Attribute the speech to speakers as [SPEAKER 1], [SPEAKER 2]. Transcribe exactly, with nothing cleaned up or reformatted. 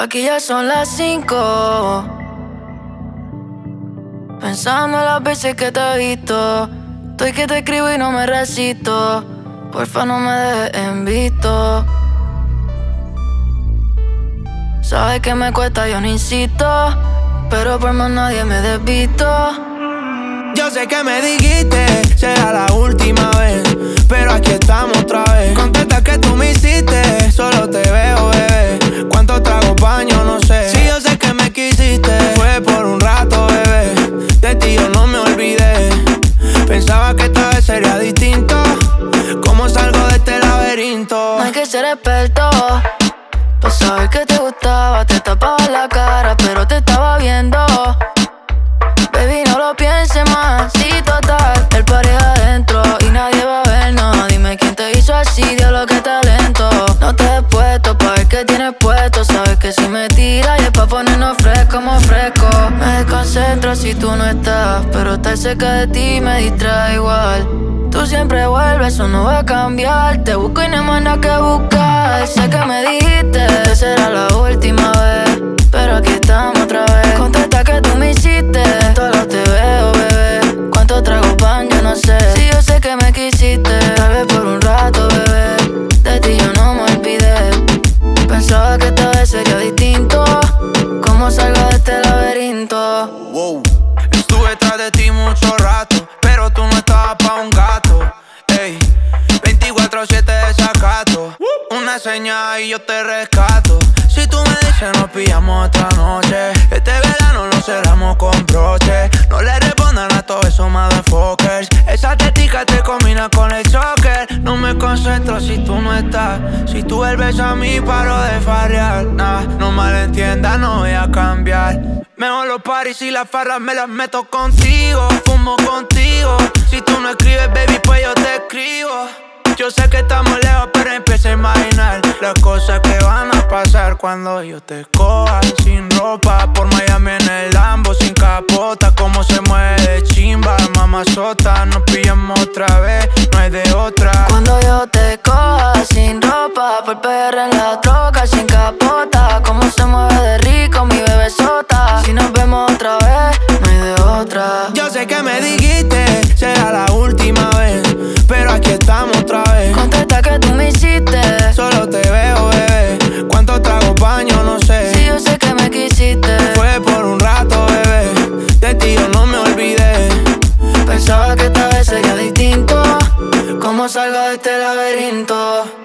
[SPEAKER 1] Aquí ya son las cinco, pensando en las veces que te he visto. Estoy que te escribo y no me resisto. Porfa, no me dejes en visto. Sabes que me cuesta, yo no insisto, pero por más nadie me desvisto.
[SPEAKER 2] Yo sé que me dijiste, será la última vez, pero aquí estamos otra vez. Contesta que tú me hiciste, solo te veo, bebé. ¿Cuántos tragos baño? No sé. Si yo sé que me quisiste, fue por un rato, bebé. De ti yo no me olvidé. Pensaba que esta vez sería distinto. ¿Cómo salgo de este laberinto?
[SPEAKER 1] No hay que ser experto pa' saber que te gustaba. Te tapaba la cara, pero te estaba viendo. Baby, no lo pienses más, sí, total. El party adentro y nadie va a vernos. Dime quién te hizo así, diablo, qué talento. No te he puesto pa' ver qué tienes puesto. Sabes que si me tiras y es pa' ponernos fresco, como fresco. Me desconcentro si tú no estás, pero estar cerca de ti me distrae igual. Tú siempre vuelves, eso no va a cambiar. Te busco y no hay más nada que buscar. Sé que me dijiste, será la última vez, pero aquí estamos otra vez. Contesta que tú me hiciste, solo te veo, bebé. ¿Cuántos tragos van? Yo no sé. Si yo sé que me quisiste, tal vez por un rato, bebé. De ti yo no me olvidé. Pensaba que esta vez sería distinto. ¿Cómo salgo de este laberinto?
[SPEAKER 2] Wow. Estuve tras de ti mucho rato, pero tú no estabas pa' un gato. Ey, veinticuatro siete desacato. Una señal y yo te rescato. Si tú me dices nos pillamos otra noche. Este verano lo cerramos con broche. No le respondan a todos esos motherfuckers. Esa tetica te combina con el choker. No me concentro si tú no estás. Si tú vuelves a mí paro de farrear. Nah, no malentiendas, no voy a cambiar. Mejor los paris y las farras me las meto contigo. Fumo contigo. Si tú no escribes, baby, pues yo te escribo. Yo sé que estamos lejos, pero empieza a imaginar las cosas que van a pasar cuando yo te coja sin ropa por Miami en el Lambo sin capota. Cómo se mueve de chimba, mamazota. Nos pillamos otra vez, no hay de otra.
[SPEAKER 1] Cuando yo te coja sin ropa por P R en la troca sin capota. Cómo se mueve de rico mi bebesota. Si nos vemos otra vez, no hay de otra.
[SPEAKER 2] Yo sé que me dijiste, será la última vez, pero aquí estamos otra vez.
[SPEAKER 1] Contesta que tú me hiciste,
[SPEAKER 2] solo te veo, bebé. ¿Cuántos tragos baño? No sé.
[SPEAKER 1] Si yo sé que me quisiste,
[SPEAKER 2] fue por un rato, bebé. De ti yo no me olvidé.
[SPEAKER 1] Pensaba que esta vez sería distinto. ¿Cómo salgo de este laberinto?